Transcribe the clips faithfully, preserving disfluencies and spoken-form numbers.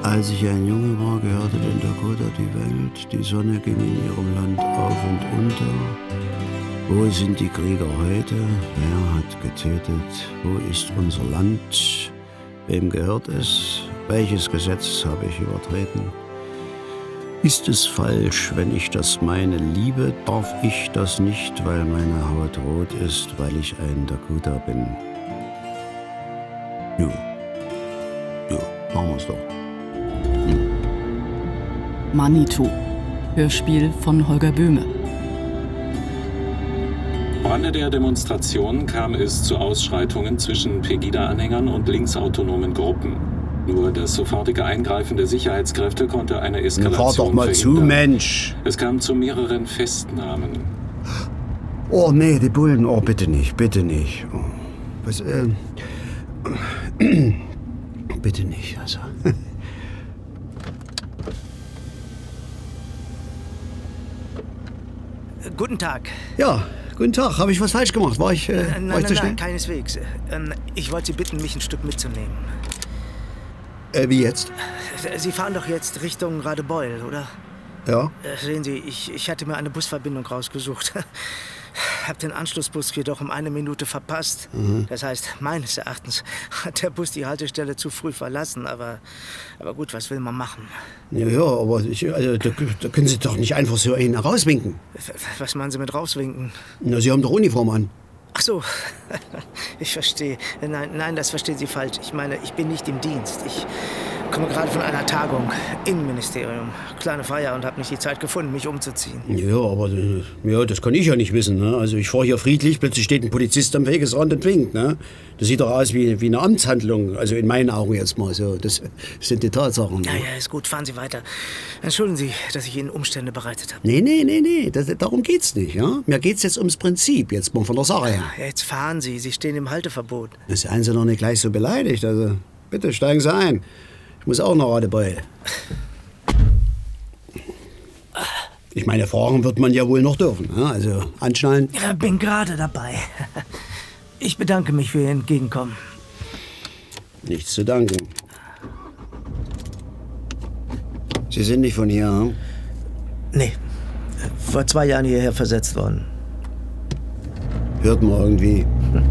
Als ich ein Junge war, gehörte den Dakota die Welt. Die Sonne ging in ihrem Land auf und unter. Wo sind die Krieger heute? Wer hat getötet? Wo ist unser Land? Wem gehört es? Welches Gesetz habe ich übertreten? Ist es falsch, wenn ich das meine liebe? Darf ich das nicht, weil meine Haut rot ist, weil ich ein Dakota bin? Jo. Jo, machen wir's doch. Hm. Manitou. Hörspiel von Holger Böhme. Am Rande der Demonstration kam es zu Ausschreitungen zwischen Pegida-Anhängern und linksautonomen Gruppen. Nur das sofortige Eingreifen der Sicherheitskräfte konnte eine Eskalation Fahr doch mal zu, Mensch. Es kam zu mehreren Festnahmen. Oh, nee, die Bullen. Oh, bitte nicht, bitte nicht. Oh, was, äh, bitte nicht, also. Guten Tag. Ja, guten Tag. Habe ich was falsch gemacht? War ich, äh, Äh, nein, war ich zu nein, schnell? nein, keineswegs. Ähm, ich wollte Sie bitten, mich ein Stück mitzunehmen. Äh, wie jetzt? Sie fahren doch jetzt Richtung Radebeul, oder? Ja. Äh, sehen Sie, ich, ich hatte mir eine Busverbindung rausgesucht. Hab den Anschlussbus jedoch um eine Minute verpasst. Mhm. Das heißt, meines Erachtens hat der Bus die Haltestelle zu früh verlassen. Aber, aber gut, was will man machen? Ja, ja, aber ich, also, da, da können Sie doch nicht einfach so einen rauswinken. Was meinen Sie mit rauswinken? Na, Sie haben doch Uniform an. Ach so, ich verstehe. Nein, nein, das verstehen Sie falsch. Ich meine, ich bin nicht im Dienst. Ich komme gerade von einer Tagung, Innenministerium. Kleine Feier und habe nicht die Zeit gefunden, mich umzuziehen. Ja, aber äh, ja, das kann ich ja nicht wissen. Ne? Also ich fahre hier friedlich, plötzlich steht ein Polizist am Wegesrand und winkt. Ne? Das sieht doch aus wie, wie eine Amtshandlung. Also in meinen Augen jetzt mal so. Das sind die Tatsachen. Ja, Ne? ja, ist gut, fahren Sie weiter. Entschuldigen Sie, dass ich Ihnen Umstände bereitet habe. Nee, nee, nee, nee, das, darum geht's nicht. Ja? Mir geht's jetzt ums Prinzip, jetzt mal von der Sache her. Ja, jetzt fahren Sie, Sie stehen im Halteverbot. Seien Sie noch nicht gleich so beleidigt. Also bitte steigen Sie ein. Ich muss auch noch Radebeul. Ich meine, fahren wird man ja wohl noch dürfen. Ne? Also anschnallen. Ja, bin gerade dabei. Ich bedanke mich für Ihr Entgegenkommen. Nichts zu danken. Sie sind nicht von hier, hm? Nee, vor zwei Jahren hierher versetzt worden. Hört man irgendwie.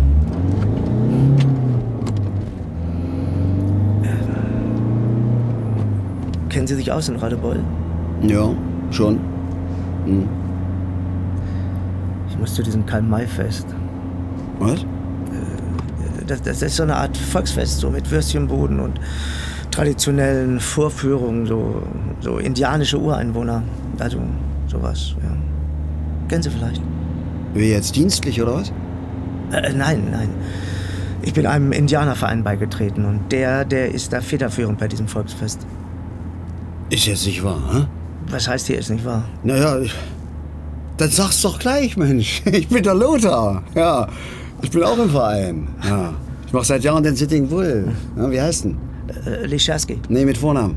Kennen Sie sich aus in Radebeul? Ja, schon. Hm. Ich muss zu diesem Karl-May-Fest. Was? Das, das ist so eine Art Volksfest, so mit Würstchenbuden und traditionellen Vorführungen, so, so indianische Ureinwohner. Also sowas, ja. Kennen Sie vielleicht? Wie jetzt dienstlich, oder was? Äh, nein, nein. Ich bin einem Indianerverein beigetreten und der, der ist da federführend bei diesem Volksfest. Ist jetzt nicht wahr, hm? Was heißt hier ist nicht wahr? Naja, ich, dann sag's doch gleich, Mensch. Ich bin der Lothar. Ja, ich bin auch im Verein. Ja. Ich mache seit Jahren den Sitting Bull. Ja, wie heißt denn? Äh, Lischerski. Nee, mit Vornamen.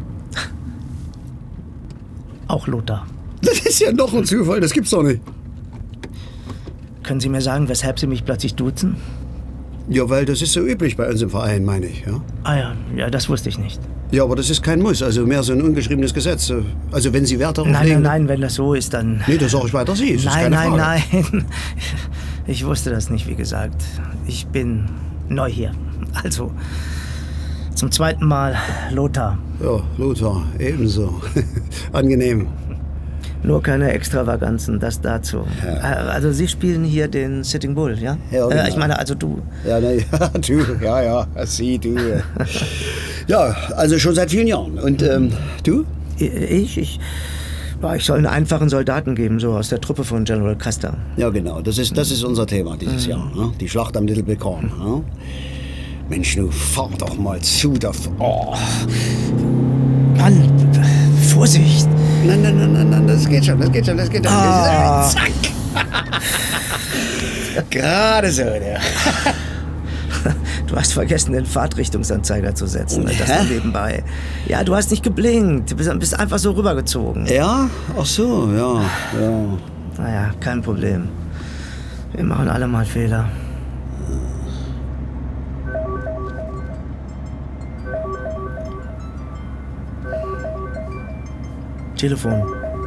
Auch Lothar. Das ist ja noch ein Zufall, das gibt's doch nicht. Können Sie mir sagen, weshalb Sie mich plötzlich duzen? Ja, weil das ist so üblich bei uns im Verein, meine ich. Ja? Ah ja, ja, das wusste ich nicht. Ja, aber das ist kein Muss, also mehr so ein ungeschriebenes Gesetz. Also wenn Sie Wert darauf Nein, legen... nein, nein, wenn das so ist, dann... Nee, das sag ich weiter Sie, das ist Nein, keine nein, Frage. nein. Ich wusste das nicht, wie gesagt. Ich bin neu hier. Also, zum zweiten Mal Lothar. Ja, Lothar, ebenso. Angenehm. Nur keine Extravaganzen, das dazu. Ja. Also Sie spielen hier den Sitting Bull, ja? Ja, genau. äh, ich meine, also du. Ja, na, ja, du, ja, ja, Sie, du. Ja, also schon seit vielen Jahren. Und ähm, du? Ich? Ich, boah, ich soll einen einfachen Soldaten geben, so aus der Truppe von General Custer. Ja, genau, das ist, das ist unser Thema dieses Jahr. Ne? Die Schlacht am Little Bighorn. Ne? Mensch, du fahr doch mal zu. Da, oh. Mann, Vorsicht! Nein, nein, nein, nein, nein, das geht schon, das geht schon, das geht schon. Ah. Zack! Gerade so, der. Du hast vergessen, den Fahrtrichtungsanzeiger zu setzen. Das Hä? nur nebenbei. Ja, du hast nicht geblinkt. Du bist, bist einfach so rübergezogen. Ja? Ach so, ja, ja. Naja, kein Problem. Wir machen alle mal Fehler. Telefon.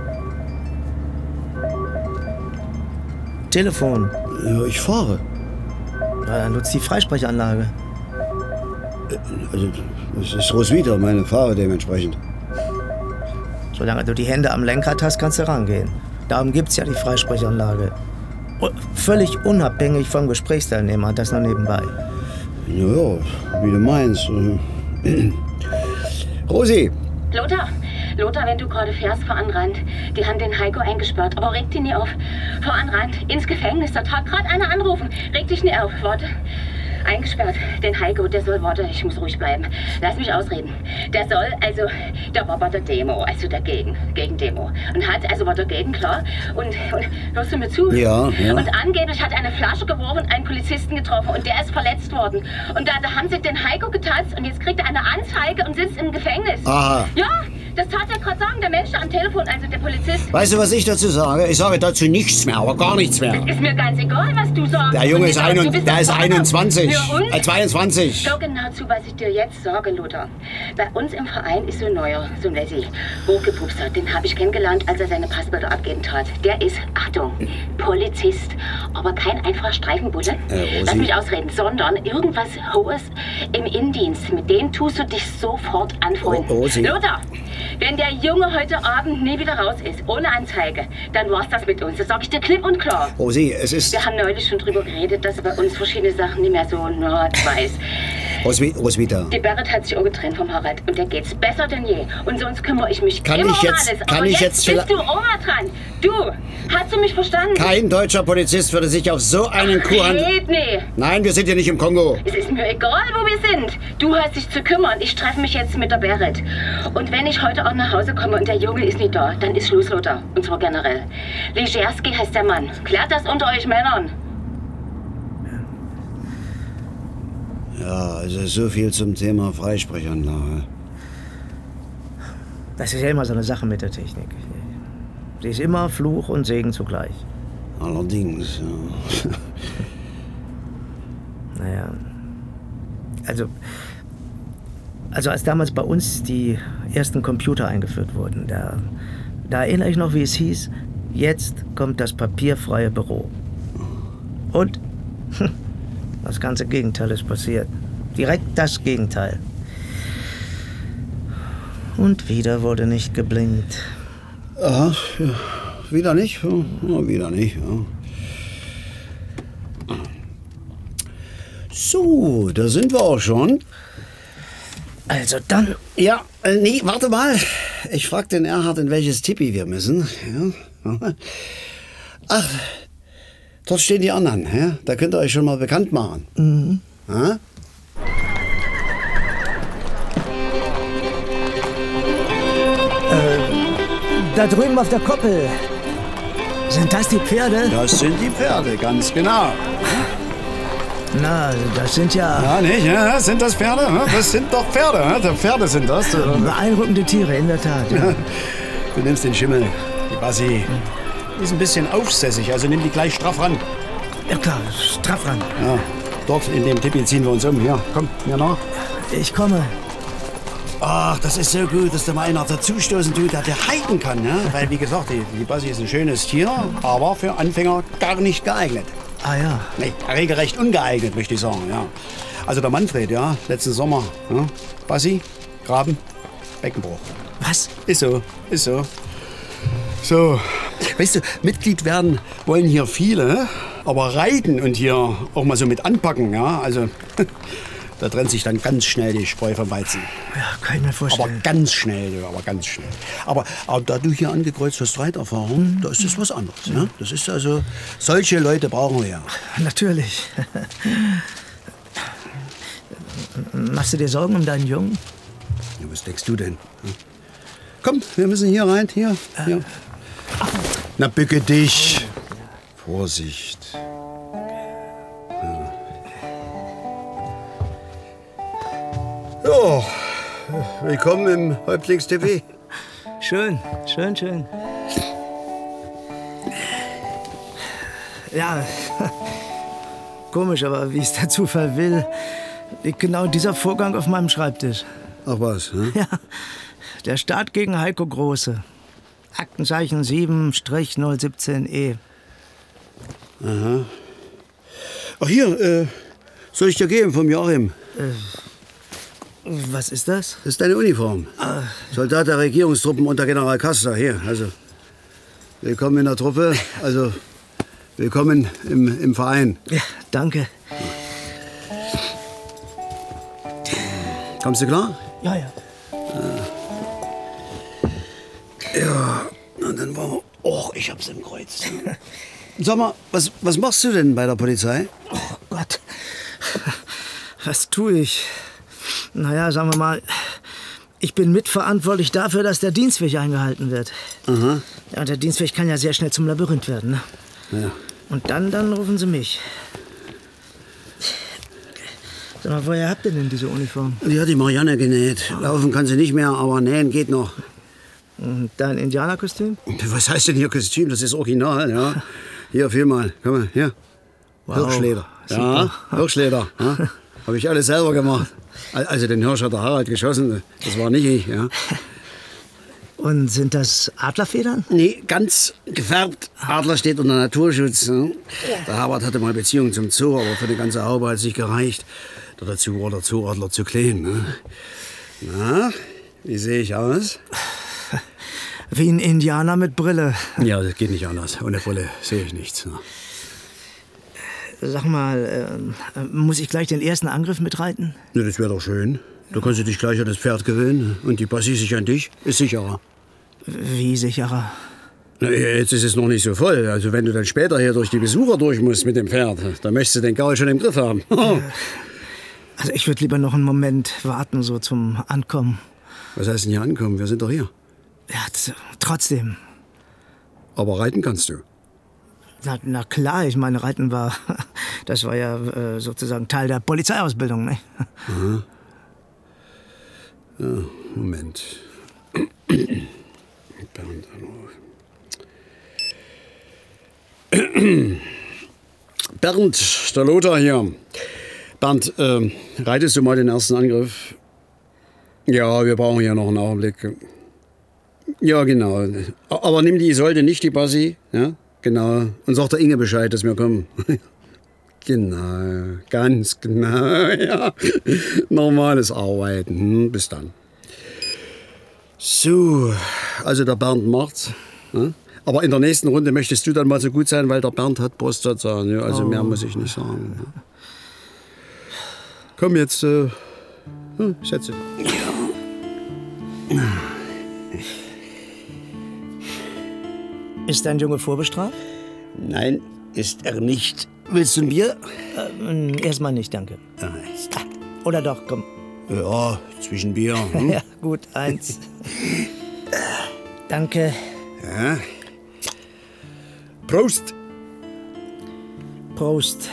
Telefon. Ja, ich fahre. Ja, dann nutzt die Freisprechanlage. Also, das ist Roswitha, meine Fahrer dementsprechend. Solange du die Hände am Lenkrad hast, kannst du rangehen. Darum gibt's ja die Freisprechanlage. Und völlig unabhängig vom Gesprächsteilnehmer, das noch nebenbei. Naja, wie du meinst. Rosi! Lothar, Lothar, wenn du gerade fährst, fahr an Rand. Die haben den Heiko eingesperrt, aber reg dich nie auf. Fahr an Rand, ins Gefängnis, da hat gerade einer anrufen. Reg dich nie auf, warte. Eingesperrt, den Heiko, der soll, warte, ich muss ruhig bleiben. Lass mich ausreden. Der soll, also, der war bei der Demo, also dagegen, gegen Demo. Und hat, also war dagegen, klar. Und, und hörst du mir zu? Ja, ja. Und angeblich hat eine Flasche geworfen und einen Polizisten getroffen und der ist verletzt worden. Und da, da haben sie den Heiko getanzt und jetzt kriegt er eine Anzeige und sitzt im Gefängnis. Aha. Ja, das tat er gerade sagen, der Mensch da am Telefon, also der Polizist. Weißt du, was ich dazu sage? Ich sage dazu nichts mehr, aber gar nichts mehr. Ist mir ganz egal, was du sagst. Der Junge Und ist, ich sag, ein, du bist der ein ist Vater einundzwanzig. für uns. Äh, zweiundzwanzig. Schau genau zu, was ich dir jetzt sage, Lothar. Bei uns im Verein ist so ein neuer, so ein Wessi, hochgepupster. Den habe ich kennengelernt, als er seine Passbilder abgeben tat. Der ist, Achtung, Polizist. Aber kein einfacher Streifenbulle. Äh, Lass mich ausreden, sondern irgendwas Hohes im Innendienst. Mit dem tust du dich sofort anfreunden. Oh, Rosi. Lothar, wenn der Junge heute Abend nie wieder raus ist, ohne Anzeige, dann war's das mit uns. Das sag ich dir klipp und klar. Rosi, es ist... Wir haben neulich schon drüber geredet, dass er bei uns verschiedene Sachen nicht mehr so na, weiß. Roswi- Roswitha. Die Berit hat sich auch getrennt vom Harald und der geht's besser denn je. Und sonst kümmere ich mich Kann immer ich jetzt- um alles. kann Aber ich jetzt, jetzt bist du Oma dran. Du, hast du mich verstanden? Kein deutscher Polizist würde sich auf so einen Kuhhandel... Red nee. Nein, wir sind hier nicht im Kongo. Es ist mir egal, wo wir sind. Du hast dich zu kümmern. Ich treffe mich jetzt mit der Berit. Und wenn ich heute auch nach Hause komme und der Junge ist nicht da, dann ist Schluss, Lothar. Und zwar generell. Ligerski heißt der Mann. Klärt das unter euch Männern. Ja, also so viel zum Thema Freisprechanlage. Das ist ja immer so eine Sache mit der Technik. Sie ist immer Fluch und Segen zugleich. Allerdings, ja. Naja. Also, also als damals bei uns die ersten Computer eingeführt wurden, da, da erinnere ich noch, wie es hieß, jetzt kommt das papierfreie Büro. Und das ganze Gegenteil ist passiert. Direkt das Gegenteil. Und wieder wurde nicht geblinkt. Aha, ja. Wieder nicht? Ja, wieder nicht, ja. So, da sind wir auch schon. Also dann... Ja, äh, nee, warte mal. Ich frag den Erhard, in welches Tippi wir müssen. Ja. Ach, dort stehen die anderen. Ja? Da könnt ihr euch schon mal bekannt machen. Mhm. Ja? Da drüben auf der Koppel. Sind das die Pferde? Das sind die Pferde, ganz genau. Na, das sind ja Ja, nicht? Ja, sind das Pferde? Das sind doch Pferde. Ja? Pferde sind das. beeindruckende Tiere, in der Tat. Ja. Du nimmst den Schimmel, die Bassi. Die ist ein bisschen aufsässig, also nimm die gleich straff ran. Ja klar, straff ran. Ja, dort in dem Tippi ziehen wir uns um. Hier, komm, mir nach. Ich komme. Ach, das ist so gut, dass da mal einer dazustoßen tut, der der reiten kann. Ne? Weil, wie gesagt, die, die Bassi ist ein schönes Tier, aber für Anfänger gar nicht geeignet. Ah ja. Nee, regelrecht ungeeignet, möchte ich sagen. Ja. Also der Manfred, ja, letzten Sommer. Ja? Bassi, Graben, Beckenbruch. Was? Ist so, ist so. So, weißt du, Mitglied werden wollen hier viele, aber reiten und hier auch mal so mit anpacken, ja, also da trennt sich dann ganz schnell die Spreu vom Weizen. Ja, kann ich mir Aber vorstellen. ganz schnell, aber ganz schnell. Aber, aber da du hier angekreuzt hast, Reiterfahrung, da ist das was anderes. Ne? Das ist also, solche Leute brauchen wir ja. Natürlich. Machst du dir Sorgen um deinen Jungen? Ja, was denkst du denn? Hm? Komm, wir müssen hier rein, hier, hier. Na, bücke dich. Vorsicht. Ja, willkommen im Häuptlings-T V. Schön, schön, schön. Ja, komisch, aber wie es der Zufall will, liegt genau dieser Vorgang auf meinem Schreibtisch. Ach was, ne? Ja, der Start gegen Heiko Große. Aktenzeichen sieben null siebzehn E. Aha. Ach hier, äh, soll ich dir geben vom Joachim? Äh, was ist das? Das ist deine Uniform. Ah. Soldat der Regierungstruppen unter General Custer. Hier, also willkommen in der Truppe, also willkommen im, im Verein. Ja, danke. Kommst du klar? Ja, ja. Ja, und dann wollen wir... Och, ich hab's im Kreuz. Sag mal, was, was machst du denn bei der Polizei? Oh Gott, was tue ich? Naja, sagen wir mal, ich bin mitverantwortlich dafür, dass der Dienstweg eingehalten wird. Aha. Ja, der Dienstweg kann ja sehr schnell zum Labyrinth werden, ne? Ja. Und dann, dann rufen sie mich. Sag mal, woher habt ihr denn diese Uniform? Die hat die Marianne genäht. Laufen kann sie nicht mehr, aber nähen geht noch. Und dein Indianerkostüm? Was heißt denn hier Kostüm? Das ist original, ja. Hier, fühl mal. Komm mal, hier. Wow. Hirschleder. Ja, Hirschleder. Ja. Habe ich alles selber gemacht. Also den Hirsch hat der Harald geschossen. Das war nicht ich, ja. Und sind das Adlerfedern? Nee, ganz gefärbt. Adler steht unter Naturschutz. Ne? Der Harald hatte mal Beziehungen zum Zoo, aber für die ganze Haube hat es nicht gereicht. Dazu war der Zooadler zu klein. Ne? Na, wie sehe ich aus? Wie ein Indianer mit Brille. Ja, das geht nicht anders. Ohne Brille sehe ich nichts. Ne? Sag mal, äh, muss ich gleich den ersten Angriff mitreiten? Ja, das wäre doch schön. Da kannst du dich gleich an das Pferd gewöhnen. Und die Passie sich an dich, ist sicherer. Wie sicherer? Na, jetzt ist es noch nicht so voll. Also wenn du dann später hier durch die Besucher durch musst mit dem Pferd, dann möchtest du den Kerl schon im Griff haben. Also ich würde lieber noch einen Moment warten, so zum Ankommen. Was heißt denn hier ankommen? Wir sind doch hier. Ja, trotzdem. Aber reiten kannst du. Na, na klar, ich meine, Reiten war, das war ja äh, sozusagen Teil der Polizeiausbildung, ne? Aha. Ja, Moment. Bernd anrufen. Bernd, der Lothar hier. Bernd, äh, reitest du mal den ersten Angriff? Ja, wir brauchen ja noch einen Augenblick. Ja, genau. Aber nimm die Isolde, nicht die Bassi. Ja, genau. Und sag der Inge Bescheid, dass wir kommen. Genau, ganz genau, ja. Normales Arbeiten. Hm, bis dann. So, also der Bernd macht's. Ne? Aber in der nächsten Runde möchtest du dann mal so gut sein, weil der Bernd hat Prostata. Ne? Also oh. Mehr muss ich nicht sagen. Ne? Komm jetzt, äh, hm, setz dich. Ja. Ist dein Junge vorbestraft? Nein, ist er nicht. Willst du ein Bier? Äh, erstmal nicht, danke. Oder doch, komm. Ja, zwischen Bier. Hm? Ja, gut, eins. Danke. Ja. Prost. Prost.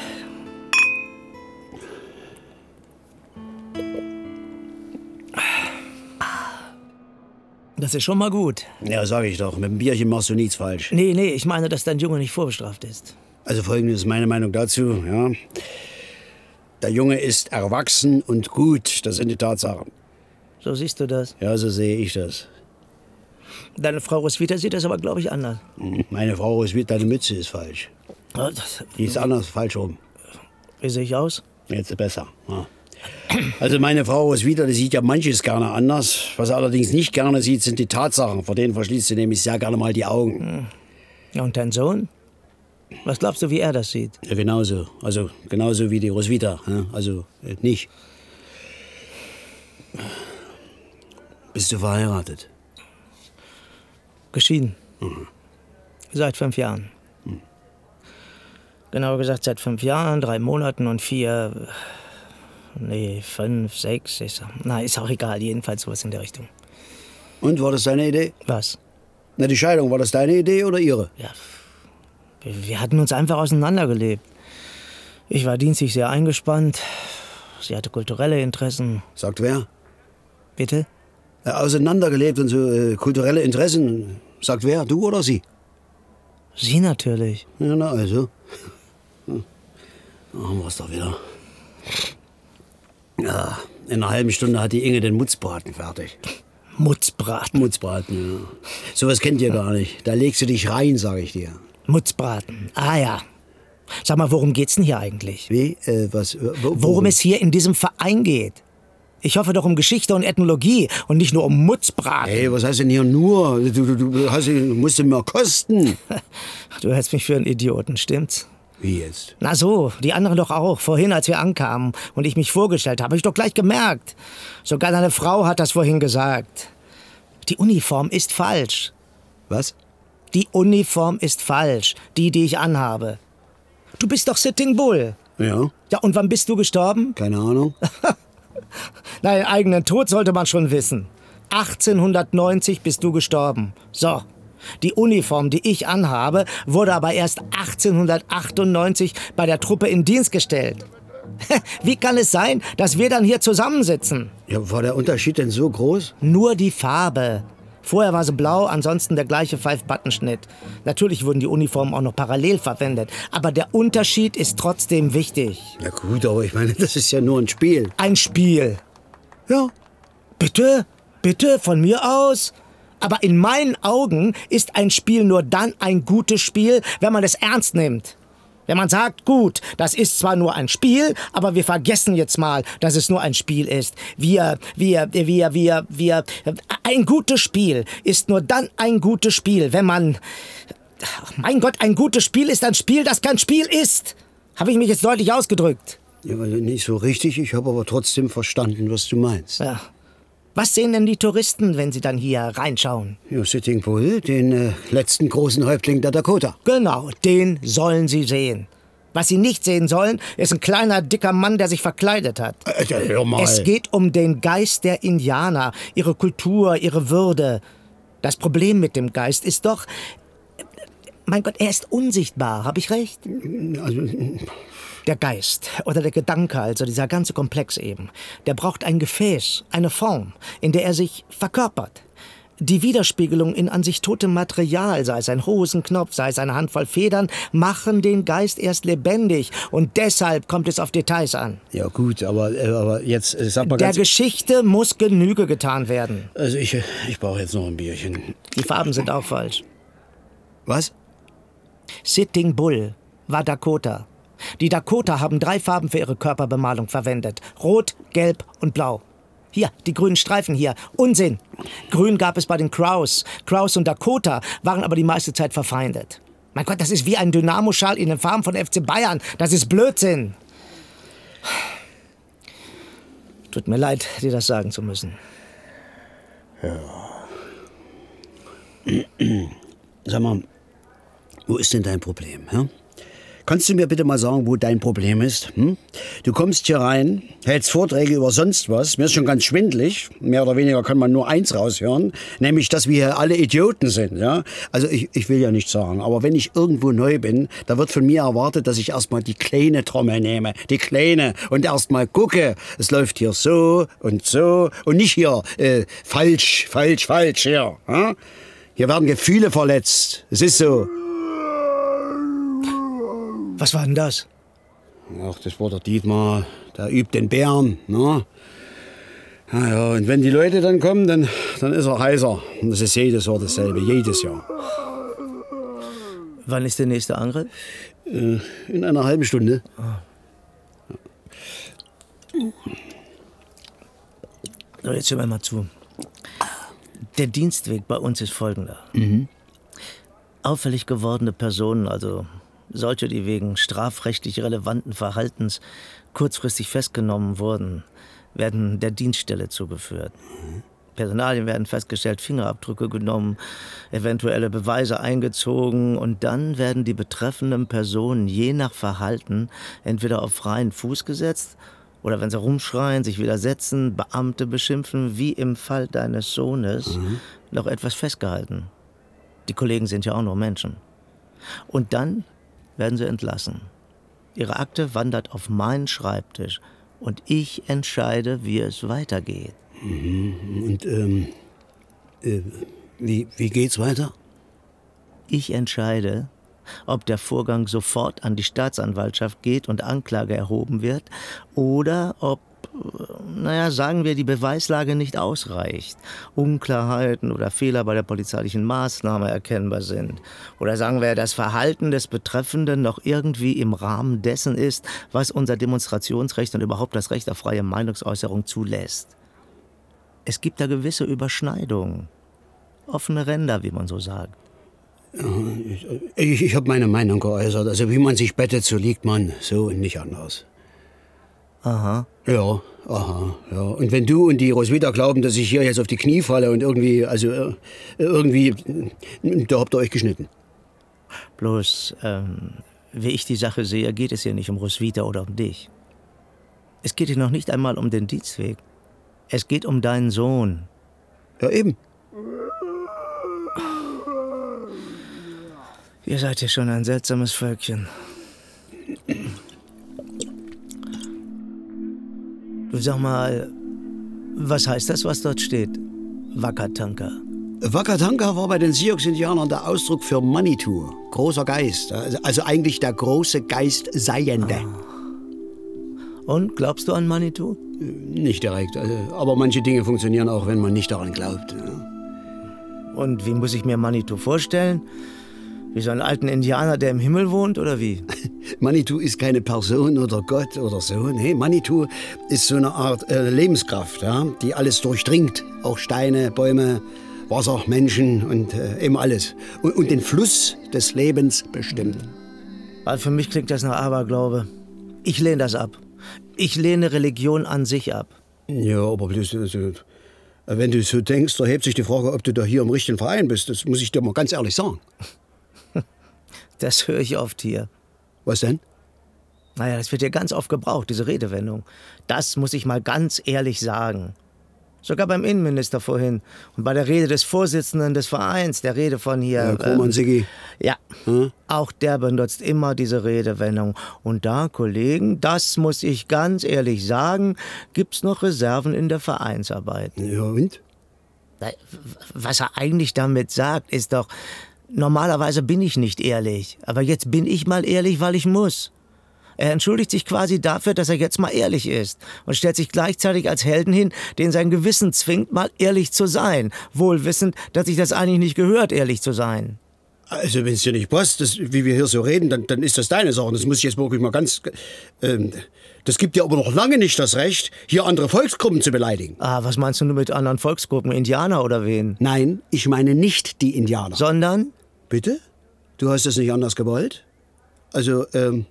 Das ist schon mal gut. Ja, sag ich doch. Mit dem Bierchen machst du nichts falsch. Nee, nee, ich meine, dass dein Junge nicht vorbestraft ist. Also folgendes ist meine Meinung dazu, ja. Der Junge ist erwachsen und gut, das sind die Tatsachen. So siehst du das? Ja, so sehe ich das. Deine Frau Roswitha sieht das aber, glaube ich, anders. Meine Frau Roswitha, deine Mütze ist falsch. Die ist anders, falsch rum. Wie sehe ich aus? Jetzt besser, ja. Also meine Frau Roswitha, die sieht ja manches gerne anders. Was er allerdings nicht gerne sieht, sind die Tatsachen. Vor denen verschließt sie nämlich sehr gerne mal die Augen. Ja, und dein Sohn? Was glaubst du, wie er das sieht? Ja, genauso. Also genauso wie die Roswitha. Ja? Also äh, nicht. Bist du verheiratet? Geschieden. Mhm. Seit fünf Jahren. Mhm. Genauer gesagt seit fünf Jahren, drei Monaten und vier... Nee, fünf, sechs, sechs... Na, ist auch egal. Jedenfalls sowas in der Richtung. Und, war das deine Idee? Was? Na, die Scheidung, war das deine Idee oder ihre? Ja, wir, wir hatten uns einfach auseinandergelebt. Ich war dienstlich sehr eingespannt. Sie hatte kulturelle Interessen. Sagt wer? Bitte? Ja, auseinandergelebt und so äh, kulturelle Interessen. Sagt wer? Du oder sie? Sie natürlich. Ja, na also. Hm. Machen wir es doch wieder. Ja, in einer halben Stunde hat die Inge den Mutzbraten fertig. Mutzbraten. Mutzbraten, ja. Sowas kennt ihr gar nicht. Da legst du dich rein, sag ich dir. Mutzbraten, ah ja. Sag mal, worum geht's denn hier eigentlich? Wie? Äh, was? Wo, worum? Worum es hier in diesem Verein geht? Ich hoffe doch um Geschichte und Ethnologie und nicht nur um Mutzbraten. Hey, was heißt denn hier nur? Du, du, du, hast, du musst ihn mir kosten. Du hältst mich für einen Idioten, stimmt's? Wie jetzt? Na so, die anderen doch auch. Vorhin, als wir ankamen und ich mich vorgestellt habe, habe ich doch gleich gemerkt. Sogar deine Frau hat das vorhin gesagt. Die Uniform ist falsch. Was? Die Uniform ist falsch. Die, die ich anhabe. Du bist doch Sitting Bull. Ja. Ja, und wann bist du gestorben? Keine Ahnung. Deinen eigenen Tod sollte man schon wissen. achtzehnhundertneunzig bist du gestorben. So. Die Uniform, die ich anhabe, wurde aber erst achtzehnhundertachtundneunzig bei der Truppe in Dienst gestellt. Wie kann es sein, dass wir dann hier zusammensitzen? Ja, war der Unterschied denn so groß? Nur die Farbe. Vorher war sie blau, ansonsten der gleiche Five-Button-Schnitt. Natürlich wurden die Uniformen auch noch parallel verwendet. Aber der Unterschied ist trotzdem wichtig. Ja gut, aber ich meine, das ist ja nur ein Spiel. Ein Spiel. Ja. Bitte? Bitte? Von mir aus? Aber in meinen Augen ist ein Spiel nur dann ein gutes Spiel, wenn man es ernst nimmt. Wenn man sagt, gut, das ist zwar nur ein Spiel, aber wir vergessen jetzt mal, dass es nur ein Spiel ist. Wir, wir, wir, wir, wir, ein gutes Spiel ist nur dann ein gutes Spiel, wenn man, ach mein Gott, ein gutes Spiel ist ein Spiel, das kein Spiel ist. Habe ich mich jetzt deutlich ausgedrückt? Ja, nicht so richtig, ich habe aber trotzdem verstanden, was du meinst. Ja. Was sehen denn die Touristen, wenn sie dann hier reinschauen? Ja, Sitting Bull, den äh, letzten großen Häuptling der Dakota. Genau, den sollen sie sehen. Was sie nicht sehen sollen, ist ein kleiner, dicker Mann, der sich verkleidet hat. Äh, hör mal. Es geht um den Geist der Indianer, ihre Kultur, ihre Würde. Das Problem mit dem Geist ist doch, mein Gott, er ist unsichtbar, habe ich recht? Also, Der Geist oder der Gedanke, also dieser ganze Komplex eben, der braucht ein Gefäß, eine Form, in der er sich verkörpert. Die Widerspiegelung in an sich totem Material, sei es ein Hosenknopf, sei es eine Handvoll Federn, machen den Geist erst lebendig. Und deshalb kommt es auf Details an. ja gut, aber, äh, aber jetzt, äh, sag mal Der ganz... Geschichte muss Genüge getan werden. Also ich, äh, ich brauche jetzt noch ein Bierchen. Die Farben sind auch falsch. Was? Sitting Bull war Dakota. Die Dakota haben drei Farben für ihre Körperbemalung verwendet. Rot, Gelb und Blau. Hier, die grünen Streifen hier. Unsinn. Grün gab es bei den Crows. Crows und Dakota waren aber die meiste Zeit verfeindet. Mein Gott, das ist wie ein Dynamo-Schal in den Farben von F C Bayern. Das ist Blödsinn. Tut mir leid, dir das sagen zu müssen. Sag mal, wo ist denn dein Problem, hä? Kannst du mir bitte mal sagen, wo dein Problem ist? Hm? Du kommst hier rein, hältst Vorträge über sonst was. Mir ist schon ganz schwindelig. Mehr oder weniger kann man nur eins raushören. Nämlich, dass wir hier alle Idioten sind. Ja? Also ich, ich will ja nichts sagen. Aber wenn ich irgendwo neu bin, da wird von mir erwartet, dass ich erstmal die kleine Trommel nehme. Die kleine. Und erstmal gucke. Es läuft hier so und so. Und nicht hier äh, falsch, falsch, falsch hier. Ja? Hier werden Gefühle verletzt. Es ist so. Was war denn das? Ach, das war der Dietmar, der übt den Bären, ne? Ja, ja, und wenn die Leute dann kommen, dann, dann ist er heißer. Und das ist jedes Jahr dasselbe, jedes Jahr. Wann ist der nächste Angriff? Äh, in einer halben Stunde. So, jetzt hören wir mal zu. Der Dienstweg bei uns ist folgender. Mhm. Auffällig gewordene Personen, also solche, die wegen strafrechtlich relevanten Verhaltens kurzfristig festgenommen wurden, werden der Dienststelle zugeführt. Mhm. Personalien werden festgestellt, Fingerabdrücke genommen, eventuelle Beweise eingezogen und dann werden die betreffenden Personen je nach Verhalten entweder auf freien Fuß gesetzt oder wenn sie rumschreien, sich widersetzen, Beamte beschimpfen, wie im Fall deines Sohnes, mhm. noch etwas festgehalten. Die Kollegen sind ja auch nur Menschen. Und dann werden sie entlassen. Ihre Akte wandert auf meinen Schreibtisch und ich entscheide, wie es weitergeht. Mhm. Und ähm, äh, wie, wie geht's weiter? Ich entscheide, ob der Vorgang sofort an die Staatsanwaltschaft geht und Anklage erhoben wird oder ob naja, sagen wir, die Beweislage nicht ausreicht, Unklarheiten oder Fehler bei der polizeilichen Maßnahme erkennbar sind. Oder sagen wir, das Verhalten des Betreffenden noch irgendwie im Rahmen dessen ist, was unser Demonstrationsrecht und überhaupt das Recht auf freie Meinungsäußerung zulässt. Es gibt da gewisse Überschneidungen, offene Ränder, wie man so sagt. Ich, ich habe meine Meinung geäußert. Also wie man sich bettet, so liegt man, so und nicht anders. Aha. Ja, aha, ja. Und wenn du und die Roswitha glauben, dass ich hier jetzt auf die Knie falle und irgendwie, also äh, irgendwie, da habt ihr euch geschnitten. Bloß, ähm, wie ich die Sache sehe, geht es hier nicht um Roswitha oder um dich. Es geht hier noch nicht einmal um den Dienstweg. Es geht um deinen Sohn. Ja, eben. Ihr seid ja schon ein seltsames Völkchen. Du sag mal, was heißt das, was dort steht? Wakatanka. Wakatanka war bei den Sioux-Indianern der Ausdruck für Manitou, großer Geist. Also eigentlich der große Geist Seiende. Ah. Und, glaubst du an Manitou? Nicht direkt, also, aber manche Dinge funktionieren auch, wenn man nicht daran glaubt. Ja. Und wie muss ich mir Manitou vorstellen? Wie so einen alten Indianer, der im Himmel wohnt, oder wie? Manitou ist keine Person oder Gott oder so. Nee, Manitou ist so eine Art äh, Lebenskraft, ja, die alles durchdringt. Auch Steine, Bäume, Wasser, Menschen und äh, eben alles. Und, und den Fluss des Lebens bestimmt. Also für mich klingt das nach Aberglaube. Ich lehne das ab. Ich lehne Religion an sich ab. Ja, aber bloß, also, wenn du so denkst, da hebt sich die Frage, ob du da hier im richtigen Verein bist. Das muss ich dir mal ganz ehrlich sagen. Das höre ich oft hier. Was denn? Naja, das wird ja ganz oft gebraucht, diese Redewendung. Das muss ich mal ganz ehrlich sagen. Sogar beim Innenminister vorhin. Und bei der Rede des Vorsitzenden des Vereins, der Rede von hier... Ja, Kroman Siggi. Äh, ja, hm? Auch der benutzt immer diese Redewendung. Und da, Kollegen, das muss ich ganz ehrlich sagen, gibt's noch Reserven in der Vereinsarbeit. Ja, und? Was er eigentlich damit sagt, ist doch... Normalerweise bin ich nicht ehrlich. Aber jetzt bin ich mal ehrlich, weil ich muss. Er entschuldigt sich quasi dafür, dass er jetzt mal ehrlich ist und stellt sich gleichzeitig als Helden hin, den sein Gewissen zwingt, mal ehrlich zu sein, wohl wissend, dass sich das eigentlich nicht gehört, ehrlich zu sein. Also wenn es dir nicht passt, das, wie wir hier so reden, dann, dann ist das deine Sache. Das muss ich jetzt wirklich mal ganz... Ähm, das gibt dir aber noch lange nicht das Recht, hier andere Volksgruppen zu beleidigen. Ah, was meinst du nur mit anderen Volksgruppen? Indianer oder wen? Nein, ich meine nicht die Indianer. Sondern? Bitte? Du hast es nicht anders gewollt? Also, ähm...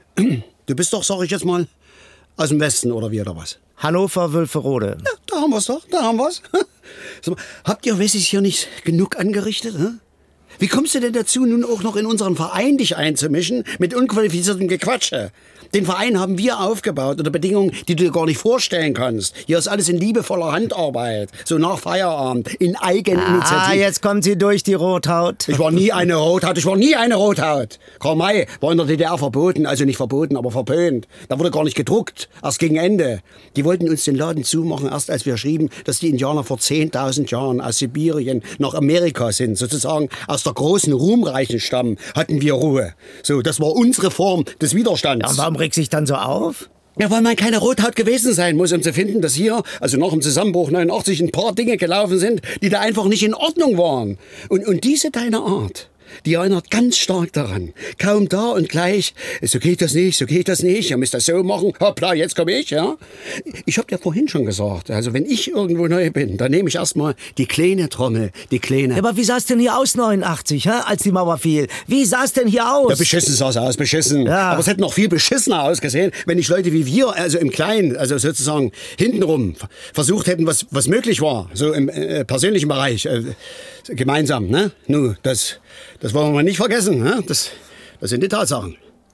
Du bist doch, sag ich jetzt mal, aus dem Westen oder wie oder was? Hannover, Wülferode. Ja, da haben wir's doch, da haben wir's. Sag mal, habt ihr Wessis hier nicht genug angerichtet? Hä? Wie kommst du denn dazu, nun auch noch in unseren Verein dich einzumischen mit unqualifiziertem Gequatsche? Den Verein haben wir aufgebaut unter Bedingungen, die du dir gar nicht vorstellen kannst. Hier ist alles in liebevoller Handarbeit, so nach Feierabend, in Eigeninitiative. Ah, jetzt kommt sie durch, die Rothaut. Ich war nie eine Rothaut, ich war nie eine Rothaut. Karl May war in der D D R verboten, also nicht verboten, aber verpönt. Da wurde gar nicht gedruckt, erst gegen Ende. Die wollten uns den Laden zumachen, erst als wir schrieben, dass die Indianer vor zehntausend Jahren aus Sibirien nach Amerika sind. Sozusagen aus der großen, ruhmreichen Stamm hatten wir Ruhe. So, das war unsere Form des Widerstands. Ja, warum regt sich dann so auf? Ja, weil man keine Rothaut gewesen sein muss, um zu finden, dass hier, also nach dem Zusammenbruch neunundachtzig, ein paar Dinge gelaufen sind, die da einfach nicht in Ordnung waren. Und, und diese deine Art, die erinnert ganz stark daran. Kaum da und gleich, so geht das nicht, so geht das nicht, ihr müsst das so machen, hoppla, jetzt komme ich, ja. Ich hab dir vorhin schon gesagt, also wenn ich irgendwo neu bin, dann nehme ich erstmal die kleine Trommel, die kleine... Ja, aber wie sah es denn hier aus neunundachtzig, hä, als die Mauer fiel? Wie sah es denn hier aus? Ja, beschissen sah es aus, beschissen. Ja. Aber es hätte noch viel beschissener ausgesehen, wenn nicht Leute wie wir, also im Kleinen, also sozusagen hintenrum, versucht hätten, was, was möglich war, so im äh, persönlichen Bereich, äh, gemeinsam, ne? Nu, das... Das wollen wir mal nicht vergessen. Ne? Das, das sind die Tatsachen.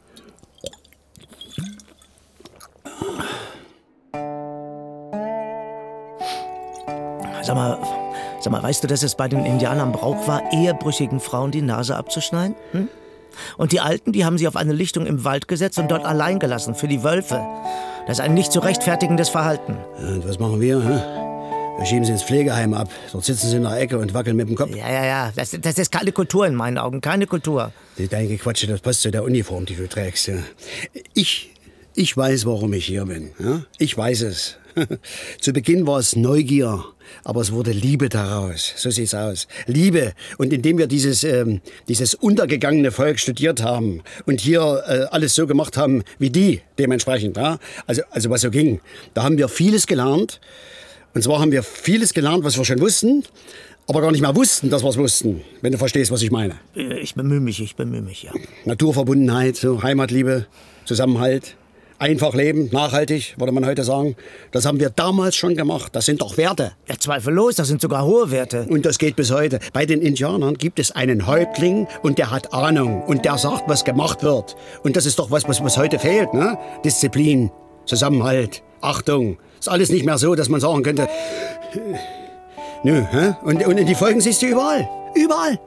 Sag mal, sag mal, weißt du, dass es bei den Indianern Brauch war, ehebrüchigen Frauen die Nase abzuschneiden? Hm? Und die Alten, die haben sie auf eine Lichtung im Wald gesetzt und dort allein gelassen, für die Wölfe. Das ist ein nicht zu rechtfertigendes Verhalten. Ja, und was machen wir? Hä? Wir schieben sie ins Pflegeheim ab. Dort sitzen sie in der Ecke und wackeln mit dem Kopf. Ja, ja, ja. Das, das ist keine Kultur in meinen Augen. Keine Kultur. Dein Gequatsche, das passt zu der Uniform, die du trägst. Ja. Ich, ich weiß, warum ich hier bin. Ja? Ich weiß es. Zu Beginn war es Neugier, aber es wurde Liebe daraus. So sieht's aus. Liebe. Und indem wir dieses, ähm, dieses untergegangene Volk studiert haben und hier äh, alles so gemacht haben wie die, dementsprechend, ja? also, also was so ging, da haben wir vieles gelernt. Und zwar haben wir vieles gelernt, was wir schon wussten, aber gar nicht mehr wussten, dass wir es wussten, wenn du verstehst, was ich meine. Ich bemühe mich, ich bemühe mich, ja. Naturverbundenheit, so Heimatliebe, Zusammenhalt, einfach leben, nachhaltig, würde man heute sagen. Das haben wir damals schon gemacht. Das sind doch Werte. Ja, zweifellos, das sind sogar hohe Werte. Und das geht bis heute. Bei den Indianern gibt es einen Häuptling und der hat Ahnung und der sagt, was gemacht wird. Und das ist doch was, was, was heute fehlt, ne? Disziplin, Zusammenhalt, Achtung. Ist alles nicht mehr so, dass man sagen könnte... Nö, hä? Und, und die Folgen siehst du überall. Überall.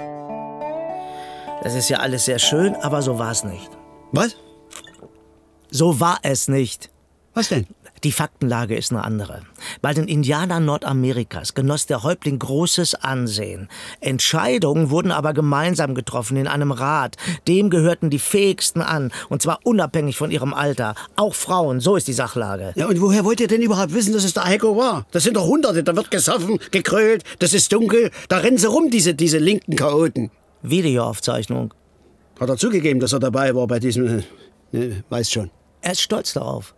Das ist ja alles sehr schön, aber so war es nicht. Was? So war es nicht. Was denn? Die Faktenlage ist eine andere. Bei den Indianern Nordamerikas genoss der Häuptling großes Ansehen. Entscheidungen wurden aber gemeinsam getroffen in einem Rat. Dem gehörten die Fähigsten an, und zwar unabhängig von ihrem Alter. Auch Frauen, so ist die Sachlage. Ja, und woher wollt ihr denn überhaupt wissen, dass es der Heiko war? Das sind doch Hunderte, da wird gesoffen, gekrölt, das ist dunkel. Da rennen sie rum, diese, diese linken Chaoten. Videoaufzeichnung. Hat er zugegeben, dass er dabei war bei diesem... Ne, weiß schon. Er ist stolz darauf.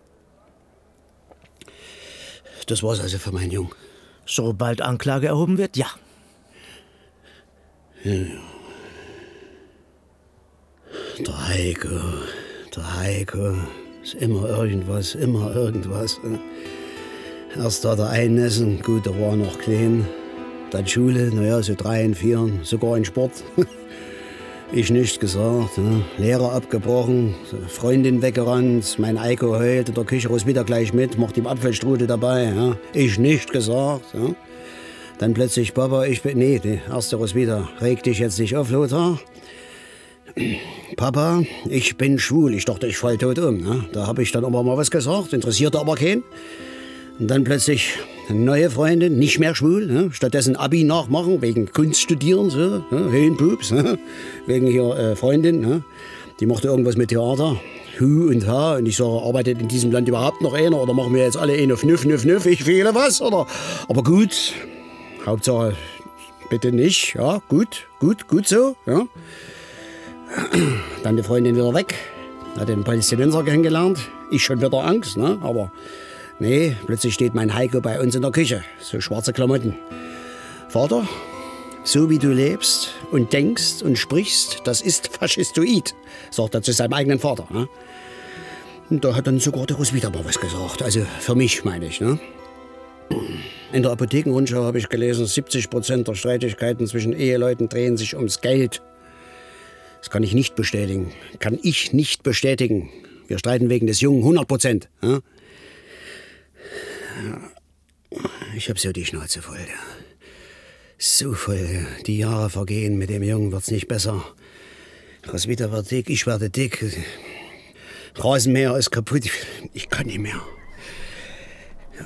Das war's also für meinen Jungen. Sobald Anklage erhoben wird, ja. ja. Der Heiko, der Heiko. Ist immer irgendwas, immer irgendwas. Erst da der Einnässen, gut, der war noch klein. Dann Schule, naja, so drei und vier, sogar in Sport. Ich nichts gesagt, ja. Lehrer abgebrochen, Freundin weggerannt, mein Eiko heult in der Küche, raus wieder gleich mit, macht ihm Apfelstrudel dabei. Ja. Ich nicht gesagt. Ja. Dann plötzlich, Papa, ich bin... Nee, die erste Roswitha, reg dich jetzt nicht auf, Lothar. Papa, ich bin schwul. Ich dachte, ich fall tot um. Ja. Da habe ich dann aber mal was gesagt, interessierte aber keinen. Und dann plötzlich eine neue Freundin, nicht mehr schwul, ne? Stattdessen Abi nachmachen, wegen Kunst studieren, so, ne? Höhenpups, ne? Wegen hier äh, Freundin, ne? Die machte irgendwas mit Theater, Hu und Ha, und ich sage, arbeitet in diesem Land überhaupt noch einer, oder machen wir jetzt alle einen auf Nüff, Nüff, Nüff, ich fehle was, oder? Aber gut, Hauptsache bitte nicht, ja, gut, gut, gut so, ja. Dann die Freundin wieder weg, hat den Palästinenser kennengelernt, ich schon wieder Angst, ne, aber... Nee, plötzlich steht mein Heiko bei uns in der Küche. So schwarze Klamotten. Vater, so wie du lebst und denkst und sprichst, das ist faschistoid, sagt er zu seinem eigenen Vater. Ne? Und da hat dann sogar der Roswitha mal was gesagt. Also für mich, meine ich. Ne? In der Apothekenrundschau habe ich gelesen, siebzig Prozent der Streitigkeiten zwischen Eheleuten drehen sich ums Geld. Das kann ich nicht bestätigen. Kann ich nicht bestätigen. Wir streiten wegen des Jungen, hundert Prozent. Ne? Ich hab so die Schnauze voll. Ja. So voll. Die Jahre vergehen, mit dem Jungen wird's nicht besser. Roswitha wird dick, ich werde dick. Rasenmäher ist kaputt. Ich kann nicht mehr. Ja.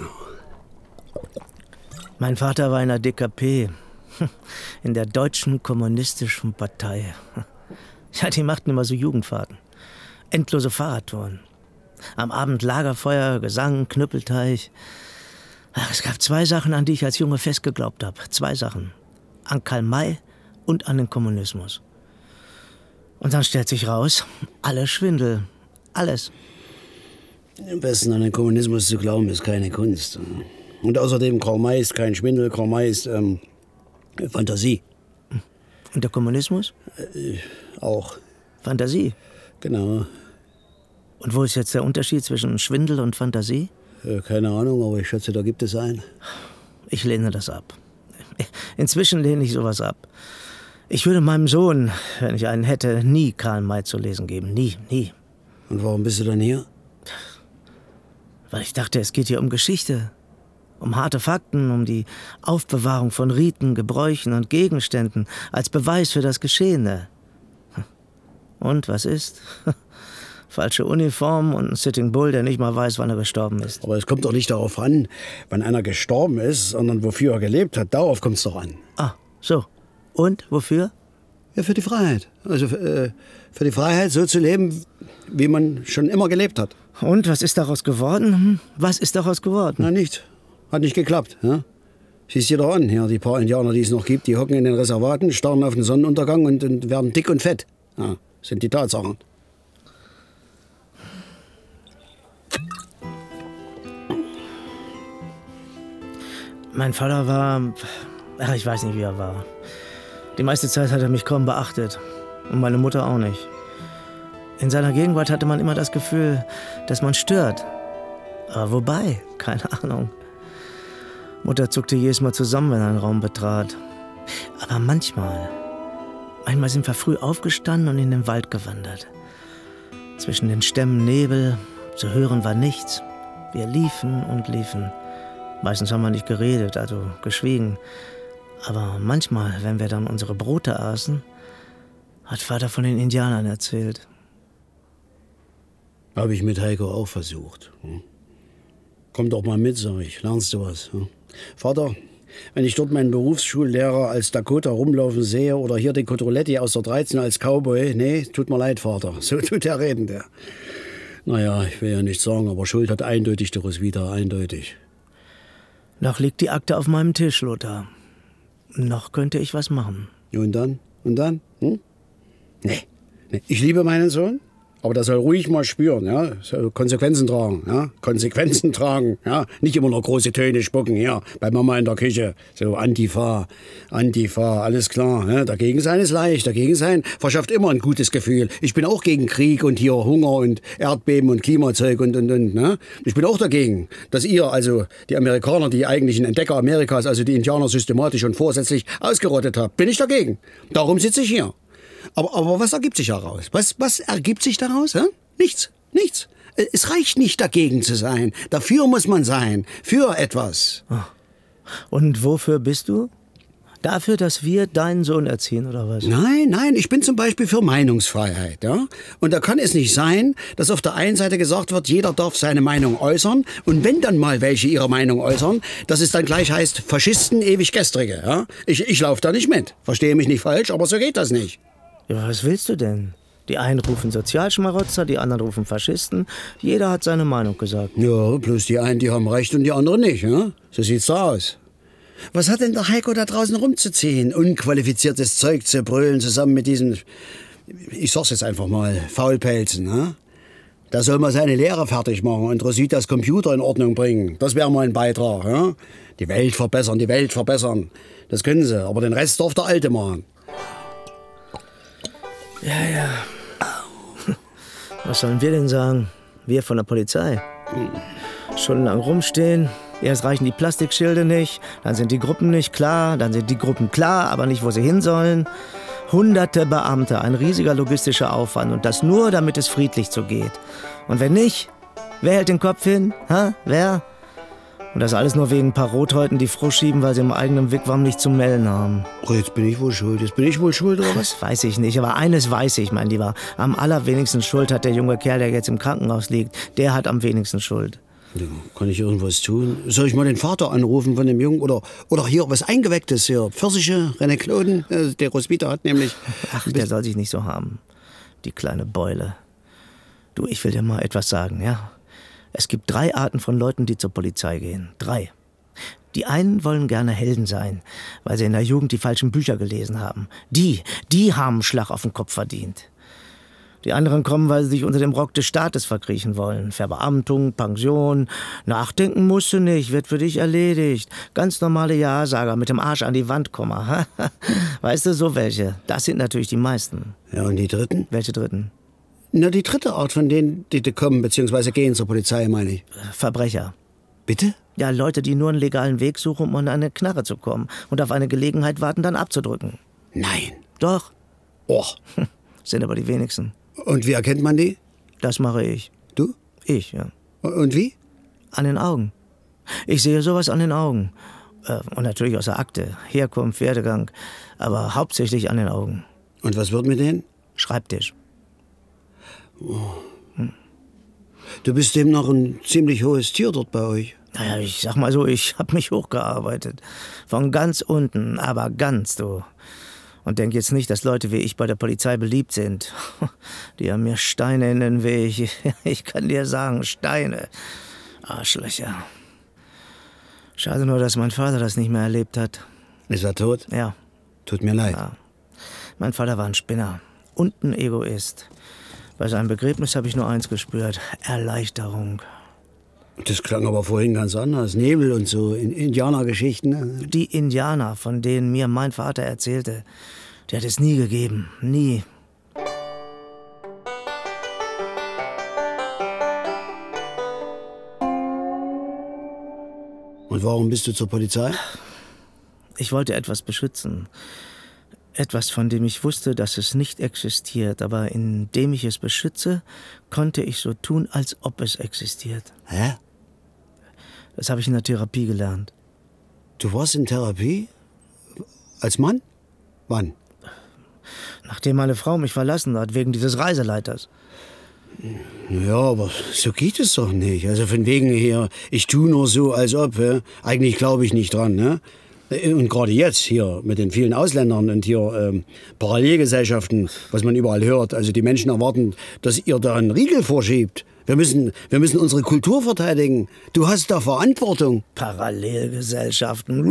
Mein Vater war in der D K P. In der Deutschen Kommunistischen Partei. Ja, die machten immer so Jugendfahrten. Endlose Fahrradtouren. Am Abend Lagerfeuer, Gesang, Knüppelteich. Ach, es gab zwei Sachen, an die ich als Junge fest geglaubt habe. Zwei Sachen. An Karl May und an den Kommunismus. Und dann stellt sich raus, alles Schwindel. Alles. Am besten an den Kommunismus zu glauben, ist keine Kunst. Und außerdem, Karl May ist kein Schwindel, Karl May ist ähm, Fantasie. Und der Kommunismus? Äh, auch. Fantasie? Genau. Und wo ist jetzt der Unterschied zwischen Schwindel und Fantasie? Äh, keine Ahnung, aber ich schätze, da gibt es einen. Ich lehne das ab. Inzwischen lehne ich sowas ab. Ich würde meinem Sohn, wenn ich einen hätte, nie Karl May zu lesen geben. Nie, nie. Und warum bist du dann hier? Weil ich dachte, es geht hier um Geschichte. Um harte Fakten, um die Aufbewahrung von Riten, Gebräuchen und Gegenständen als Beweis für das Geschehene. Und was ist? Falsche Uniform und ein Sitting Bull, der nicht mal weiß, wann er gestorben ist. Aber es kommt doch nicht darauf an, wann einer gestorben ist, sondern wofür er gelebt hat. Darauf kommt es doch an. Ah, so. Und wofür? Ja, für die Freiheit. Also äh, für die Freiheit, so zu leben, wie man schon immer gelebt hat. Und, was ist daraus geworden? Hm? Was ist daraus geworden? Na, nichts. Hat nicht geklappt. Ja? Siehst dir doch an, hier, die paar Indianer, die es noch gibt, die hocken in den Reservaten, starren auf den Sonnenuntergang und, und werden dick und fett. Ja, sind die Tatsachen. Mein Vater war... Ach, ich weiß nicht, wie er war. Die meiste Zeit hat er mich kaum beachtet. Und meine Mutter auch nicht. In seiner Gegenwart hatte man immer das Gefühl, dass man stört. Aber wobei? Keine Ahnung. Mutter zuckte jedes Mal zusammen, wenn er einen Raum betrat. Aber manchmal... Manchmal sind wir früh aufgestanden und in den Wald gewandert. Zwischen den Stämmen Nebel, zu hören war nichts. Wir liefen und liefen. Meistens haben wir nicht geredet, also geschwiegen. Aber manchmal, wenn wir dann unsere Brote aßen, hat Vater von den Indianern erzählt. Habe ich mit Heiko auch versucht. Hm? Komm doch mal mit, sag ich. Lernst du was? Hm? Vater, wenn ich dort meinen Berufsschullehrer als Dakota rumlaufen sehe oder hier den Cotroletti aus der dreizehn als Cowboy, nee, tut mir leid, Vater. So tut der reden, der. Naja, ich will ja nichts sagen, aber Schuld hat eindeutig die Roswitha, eindeutig. Noch liegt die Akte auf meinem Tisch, Lothar. Noch könnte ich was machen. Und dann? Und dann? Hm? Nee. nee. Ich liebe meinen Sohn, aber der soll ruhig mal spüren, ja? Soll Konsequenzen tragen, ja? Konsequenzen tragen, ja? Nicht immer noch große Töne spucken, ja? Bei Mama in der Küche. So Antifa, Antifa, alles klar. Ja? Dagegen sein ist leicht, dagegen sein verschafft immer ein gutes Gefühl. Ich bin auch gegen Krieg und hier Hunger und Erdbeben und Klimazeug und, und, und, ne? Ich bin auch dagegen, dass ihr, also die Amerikaner, die eigentlichen Entdecker Amerikas, also die Indianer systematisch und vorsätzlich ausgerottet habt. Bin ich dagegen. Darum sitze ich hier. Aber, aber was ergibt sich daraus? Was, was ergibt sich daraus? Hä? Nichts, nichts. Es reicht nicht, dagegen zu sein. Dafür muss man sein. Für etwas. Und wofür bist du? Dafür, dass wir deinen Sohn erziehen, oder was? Nein, nein, ich bin zum Beispiel für Meinungsfreiheit. Ja? Und da kann es nicht sein, dass auf der einen Seite gesagt wird, jeder darf seine Meinung äußern. Und wenn dann mal welche ihre Meinung äußern, dass es dann gleich heißt, Faschisten, ewig Gestrige. Ja? Ich, ich laufe da nicht mit. Verstehe mich nicht falsch, aber so geht das nicht. Ja, was willst du denn? Die einen rufen Sozialschmarotzer, die anderen rufen Faschisten. Jeder hat seine Meinung gesagt. Ja, bloß die einen, die haben recht und die anderen nicht. Ja? So sieht's da aus. Was hat denn der Heiko da draußen rumzuziehen? Unqualifiziertes Zeug zu brüllen zusammen mit diesen, ich sag's jetzt einfach mal, Faulpelzen. Ne? Da soll man seine Lehre fertig machen und Roswithas Computer in Ordnung bringen. Das wäre mal ein Beitrag. Ja? Die Welt verbessern, die Welt verbessern. Das können sie, aber den Rest darf der Alte machen. Ja, ja. Was sollen wir denn sagen? Wir von der Polizei. Stundenlang rumstehen. Erst reichen die Plastikschilde nicht, dann sind die Gruppen nicht klar, dann sind die Gruppen klar, aber nicht, wo sie hin sollen. Hunderte Beamte, ein riesiger logistischer Aufwand und das nur, damit es friedlich zugeht. Und wenn nicht, wer hält den Kopf hin? Ha? Wer? Und das alles nur wegen ein paar Rothäuten, die Frust schieben, weil sie im eigenen Wigwam nicht zu melden haben. Oh, jetzt bin ich wohl schuld. Jetzt bin ich wohl schuld, oder was? Das weiß ich nicht, aber eines weiß ich, mein Lieber. Am allerwenigsten Schuld hat der junge Kerl, der jetzt im Krankenhaus liegt. Der hat am wenigsten Schuld. Ja, kann ich irgendwas tun? Soll ich mal den Vater anrufen von dem Jungen? Oder, oder hier was Eingewecktes hier? Pfirsiche, Renekloden? Äh, der Roswitha hat nämlich... Ach, der soll sich nicht so haben. Die kleine Beule. Du, ich will dir mal etwas sagen, ja? Es gibt drei Arten von Leuten, die zur Polizei gehen. Drei. Die einen wollen gerne Helden sein, weil sie in der Jugend die falschen Bücher gelesen haben. Die, die haben einen Schlag auf den Kopf verdient. Die anderen kommen, weil sie sich unter dem Rock des Staates verkriechen wollen. Verbeamtung, Pension. Nachdenken musst du nicht, wird für dich erledigt. Ganz normale Ja-Sager mit dem Arsch an die Wand, Komma. Weißt du, so welche. Das sind natürlich die meisten. Ja, und die Dritten? Welche Dritten? Na, die dritte Art von denen, die, die kommen bzw. gehen zur Polizei, meine ich. Verbrecher. Bitte? Ja, Leute, die nur einen legalen Weg suchen, um an eine Knarre zu kommen und auf eine Gelegenheit warten, dann abzudrücken. Nein. Doch. Och. Sind aber die wenigsten. Und wie erkennt man die? Das mache ich. Du? Ich, ja. Und wie? An den Augen. Ich sehe sowas an den Augen. Und natürlich aus der Akte, Herkunft, Werdegang, aber hauptsächlich an den Augen. Und was wird mit denen? Schreibtisch. Oh. Hm. Du bist demnach ein ziemlich hohes Tier dort bei euch. Naja, ich sag mal so, ich hab mich hochgearbeitet. Von ganz unten, aber ganz, du. Und denk jetzt nicht, dass Leute wie ich bei der Polizei beliebt sind. Die haben mir Steine in den Weg. Ich kann dir sagen, Steine. Arschlöcher. Schade nur, dass mein Vater das nicht mehr erlebt hat. Ist er tot? Ja. Tut mir leid. Ja. Mein Vater war ein Spinner und ein Egoist. Bei seinem Begräbnis habe ich nur eins gespürt. Erleichterung. Das klang aber vorhin ganz anders. Nebel und so, in Indianergeschichten. Ne? Die Indianer, von denen mir mein Vater erzählte, die hat es nie gegeben. Nie. Und warum bist du zur Polizei? Ich wollte etwas beschützen. Etwas, von dem ich wusste, dass es nicht existiert. Aber indem ich es beschütze, konnte ich so tun, als ob es existiert. Hä? Das habe ich in der Therapie gelernt. Du warst in Therapie? Als Mann? Wann? Nachdem meine Frau mich verlassen hat, wegen dieses Reiseleiters. Ja, aber so geht es doch nicht. Also von wegen hier, ich tue nur so, als ob. Ja? Eigentlich glaube ich nicht dran. Ne? Und gerade jetzt hier mit den vielen Ausländern und hier ähm, Parallelgesellschaften, was man überall hört. Also die Menschen erwarten, dass ihr da einen Riegel vorschiebt. Wir müssen, wir müssen unsere Kultur verteidigen. Du hast da Verantwortung. Parallelgesellschaften.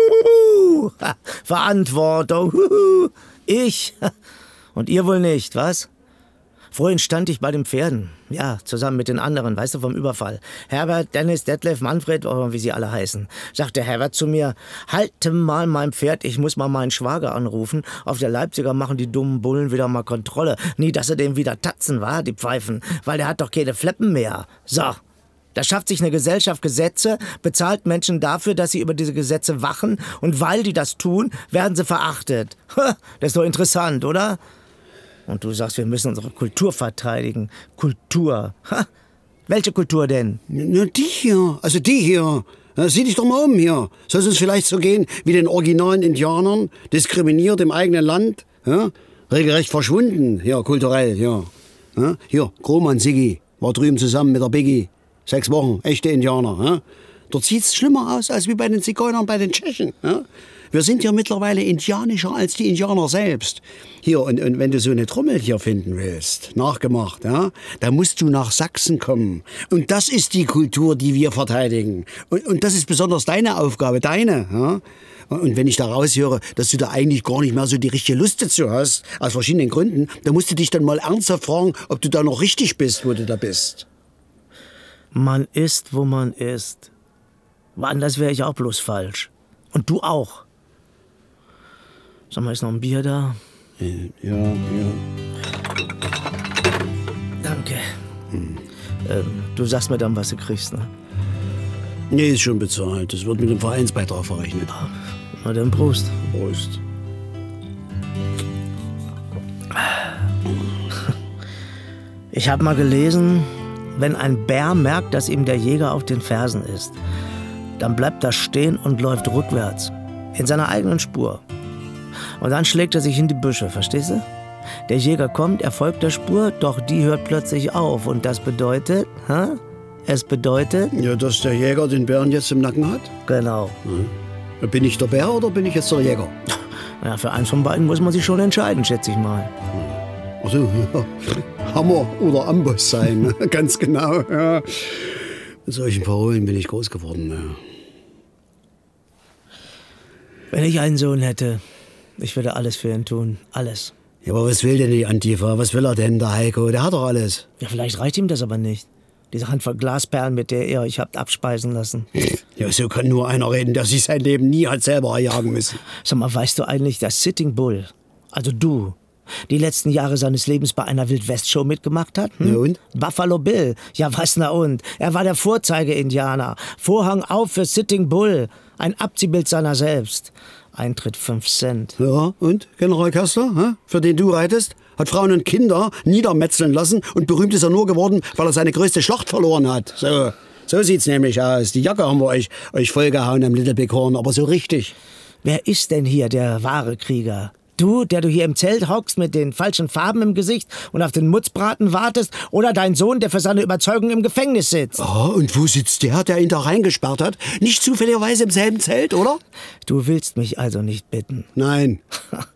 Verantwortung. Ich. Und ihr wohl nicht, was? Vorhin stand ich bei den Pferden. Ja, zusammen mit den anderen, weißt du, vom Überfall. Herbert, Dennis, Detlef, Manfred, oder wie sie alle heißen. Sagte Herbert zu mir, halte mal mein Pferd, ich muss mal meinen Schwager anrufen. Auf der Leipziger machen die dummen Bullen wieder mal Kontrolle. Nie, dass sie dem wieder tatzen, war, die Pfeifen. Weil der hat doch keine Fleppen mehr. So. Da schafft sich eine Gesellschaft Gesetze, bezahlt Menschen dafür, dass sie über diese Gesetze wachen. Und weil die das tun, werden sie verachtet. Das ist doch interessant, oder? Und du sagst, wir müssen unsere Kultur verteidigen. Kultur. Ha? Welche Kultur denn? Na, die hier. Also die hier. Na, sieh dich doch mal um hier. Soll es uns vielleicht so gehen wie den originalen Indianern? Diskriminiert im eigenen Land? Ja? Regelrecht verschwunden. Ja, kulturell, ja. Ja? Hier, Grohmann Siggi war drüben zusammen mit der Biggie. Sechs Wochen, echte Indianer. Ja? Dort sieht's schlimmer aus als wie bei den Zigeunern bei den Tschechen. Ja? Wir sind ja mittlerweile indianischer als die Indianer selbst. Hier, und, und wenn du so eine Trommel hier finden willst, nachgemacht, ja, dann musst du nach Sachsen kommen. Und das ist die Kultur, die wir verteidigen. Und, und das ist besonders deine Aufgabe, deine. Ja? Und wenn ich da raushöre, dass du da eigentlich gar nicht mehr so die richtige Lust dazu hast, aus verschiedenen Gründen, dann musst du dich dann mal ernsthaft fragen, ob du da noch richtig bist, wo du da bist. Man ist, wo man ist. Woanders wäre ich auch bloß falsch. Und du auch. Sag mal, ist noch ein Bier da? Ja, ja. Danke. Hm. Ähm, du sagst mir dann, was du kriegst, ne? Nee, ist schon bezahlt. Das wird mit dem Vereinsbeitrag verrechnet. Na dann Prost. Prost. Ich habe mal gelesen, wenn ein Bär merkt, dass ihm der Jäger auf den Fersen ist, dann bleibt er stehen und läuft rückwärts. In seiner eigenen Spur. Und dann schlägt er sich in die Büsche, verstehst du? Der Jäger kommt, er folgt der Spur, doch die hört plötzlich auf. Und das bedeutet, hä? Es bedeutet... Ja, dass der Jäger den Bären jetzt im Nacken hat? Genau. Mhm. Bin ich der Bär oder bin ich jetzt der Jäger? Ja, für eins von beiden muss man sich schon entscheiden, schätze ich mal. Also, ja. Hammer oder Amboss sein, ganz genau. Ja. Mit solchen Parolen bin ich groß geworden. Ja. Wenn ich einen Sohn hätte, ich würde alles für ihn tun. Alles. Ja, aber was will denn die Antifa? Was will er denn, der Heiko? Der hat doch alles. Ja, vielleicht reicht ihm das aber nicht. Diese Handvoll Glasperlen, mit der ihr euch habt abspeisen lassen. Ja, so kann nur einer reden, der sich sein Leben nie hat selber erjagen müssen. Sag mal, weißt du eigentlich, dass Sitting Bull, also du, die letzten Jahre seines Lebens bei einer Wild-West-Show mitgemacht hat? Hm? Ja, und? Buffalo Bill. Ja, was na und? Er war der Vorzeige-Indianer. Vorhang auf für Sitting Bull. Ein Abziehbild seiner selbst. Eintritt fünf Cent. Ja, und? General Köster, hä? Für den du reitest? Hat Frauen und Kinder niedermetzeln lassen und berühmt ist er nur geworden, weil er seine größte Schlacht verloren hat. So, so sieht's nämlich aus. Die Jacke haben wir euch, euch vollgehauen am Little Big Horn, aber so richtig. Wer ist denn hier der wahre Krieger? Du, der du hier im Zelt hockst mit den falschen Farben im Gesicht und auf den Mutzbraten wartest, oder dein Sohn, der für seine Überzeugung im Gefängnis sitzt? Oh, und wo sitzt der, der ihn da reingesperrt hat? Nicht zufälligerweise im selben Zelt, oder? Du willst mich also nicht bitten. Nein.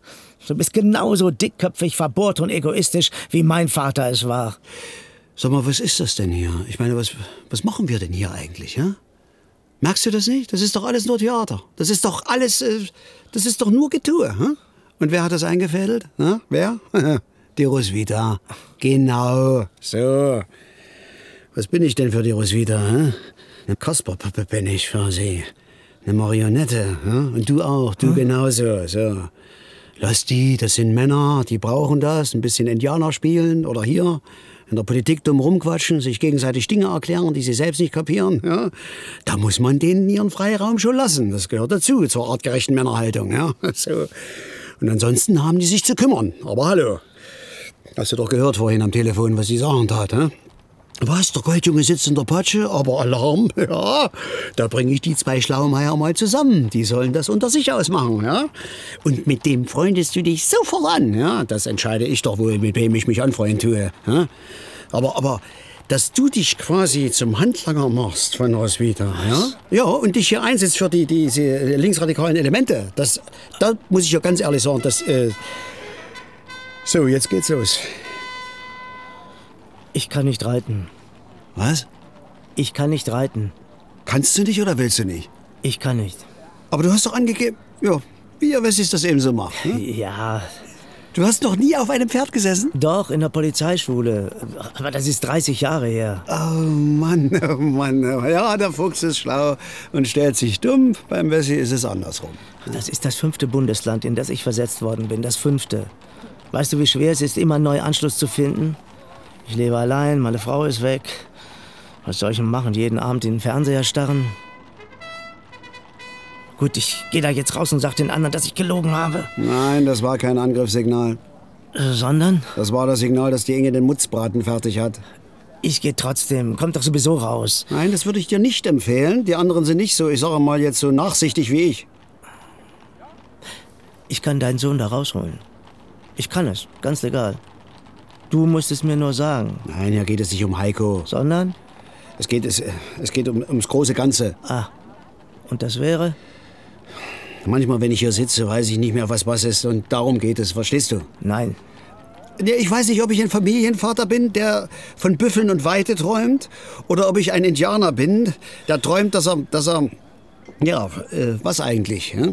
Du bist genauso dickköpfig, verbohrt und egoistisch, wie mein Vater es war. Sag mal, was ist das denn hier? Ich meine, was, was machen wir denn hier eigentlich, ja? Merkst du das nicht? Das ist doch alles nur Theater. Das ist doch alles, äh, das ist doch nur Getue, hm? Und wer hat das eingefädelt? Na, wer? Die Roswitha. Genau, so. Was bin ich denn für die Roswitha, hm? Eine Kasperpuppe bin ich für sie. Eine Marionette, hm? Und du auch, du hm? genauso, so. Lass die, das sind Männer, die brauchen das, ein bisschen Indianer spielen oder hier in der Politik dumm rumquatschen, sich gegenseitig Dinge erklären, die sie selbst nicht kapieren. Ja? Da muss man denen ihren Freiraum schon lassen. Das gehört dazu, zur artgerechten Männerhaltung. Ja? So. Und ansonsten haben die sich zu kümmern. Aber hallo, hast du doch gehört vorhin am Telefon, was sie sagen tat, hä? Was, der Goldjunge sitzt in der Patsche, aber Alarm, ja, da bringe ich die zwei Schlaumeier mal zusammen. Die sollen das unter sich ausmachen, ja. Und mit dem freundest du dich sofort an, ja. Das entscheide ich doch wohl, mit wem ich mich anfreunden tue, ja. Aber, aber, dass du dich quasi zum Handlanger machst von Roswitha, ja. Ja, und dich hier einsetzt für die, diese linksradikalen Elemente, das, da muss ich ja ganz ehrlich sagen, das, äh so, jetzt geht's los. Ich kann nicht reiten. Was? Ich kann nicht reiten. Kannst du nicht oder willst du nicht? Ich kann nicht. Aber du hast doch angegeben, ja, wie ihr Wessis das eben so macht. Ne? Ja. Du hast noch nie auf einem Pferd gesessen? Doch, in der Polizeischule. Aber das ist dreißig Jahre her. Oh Mann, oh Mann. Ja, der Fuchs ist schlau und stellt sich dumm. Beim Wessi ist es andersrum. Das ist das fünfte Bundesland, in das ich versetzt worden bin. Das fünfte. Weißt du, wie schwer es ist, immer neu Anschluss zu finden? Ich lebe allein, meine Frau ist weg. Was soll ich denn machen? Jeden Abend in den Fernseher starren? Gut, ich gehe da jetzt raus und sag den anderen, dass ich gelogen habe. Nein, das war kein Angriffssignal. Äh, sondern? Das war das Signal, dass die Inge den Mutzbraten fertig hat. Ich gehe trotzdem. Kommt doch sowieso raus. Nein, das würde ich dir nicht empfehlen. Die anderen sind nicht so, ich sage mal, jetzt so nachsichtig wie ich. Ich kann deinen Sohn da rausholen. Ich kann es, ganz legal. Du musst es mir nur sagen. Nein, hier geht es nicht um Heiko. Sondern? Es geht, es, es geht um, ums große Ganze. Ah, und das wäre? Manchmal, wenn ich hier sitze, weiß ich nicht mehr, was was ist. Und darum geht es, verstehst du? Nein. Ich weiß nicht, ob ich ein Familienvater bin, der von Büffeln und Weite träumt. Oder ob ich ein Indianer bin, der träumt, dass er... Dass er ja, äh, was eigentlich? Hm?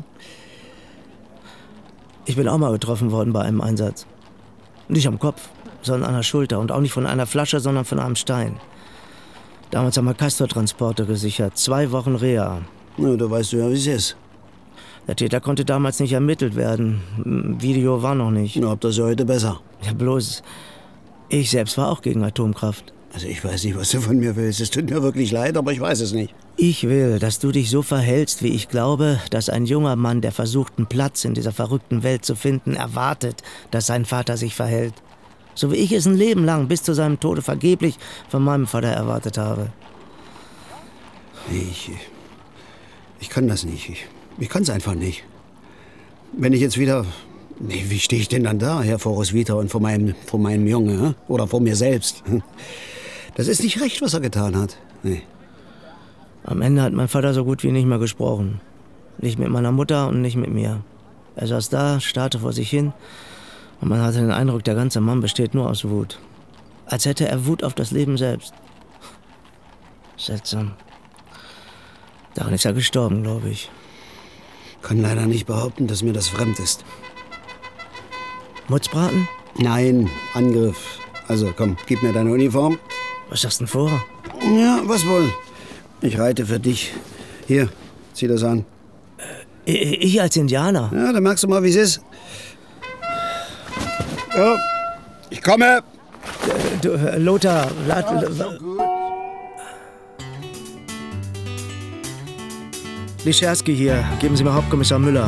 Ich bin auch mal getroffen worden bei einem Einsatz. Nicht am Kopf, sondern an der Schulter. Und auch nicht von einer Flasche, sondern von einem Stein. Damals haben wir Castor-Transporte gesichert. Zwei Wochen Reha. Na, da weißt du ja, wie es ist. Der Täter konnte damals nicht ermittelt werden. Video war noch nicht. Na, ob das ja heute besser. Ja, bloß, ich selbst war auch gegen Atomkraft. Also ich weiß nicht, was du von mir willst. Es tut mir wirklich leid, aber ich weiß es nicht. Ich will, dass du dich so verhältst, wie ich glaube, dass ein junger Mann, der versucht, einen Platz in dieser verrückten Welt zu finden, erwartet, dass sein Vater sich verhält. So wie ich es ein Leben lang bis zu seinem Tode vergeblich von meinem Vater erwartet habe. Nee, ich, ich kann das nicht. Ich, ich kann es einfach nicht. Wenn ich jetzt wieder... Nee, wie stehe ich denn dann da, Herr vor Roswitha und vor meinem, vor meinem Junge, oder vor mir selbst? Das ist nicht recht, was er getan hat. Nee. Am Ende hat mein Vater so gut wie nicht mehr gesprochen. Nicht mit meiner Mutter und nicht mit mir. Er saß da, starrte vor sich hin und man hatte den Eindruck, der ganze Mann besteht nur aus Wut. Als hätte er Wut auf das Leben selbst. Seltsam. Daran ist er gestorben, glaube ich. Kann leider nicht behaupten, dass mir das fremd ist. Mutzbraten? Nein, Angriff. Also komm, gib mir deine Uniform. Was hast du denn vor? Ja, was wohl? Ich reite für dich. Hier, zieh das an. Äh, ich als Indianer? Ja, dann merkst du mal, wie es ist. Ja, ich komme. Äh, du, äh, Lothar, lad, ja, so gut. Lischerski hier. Geben Sie mir Hauptkommissar Müller.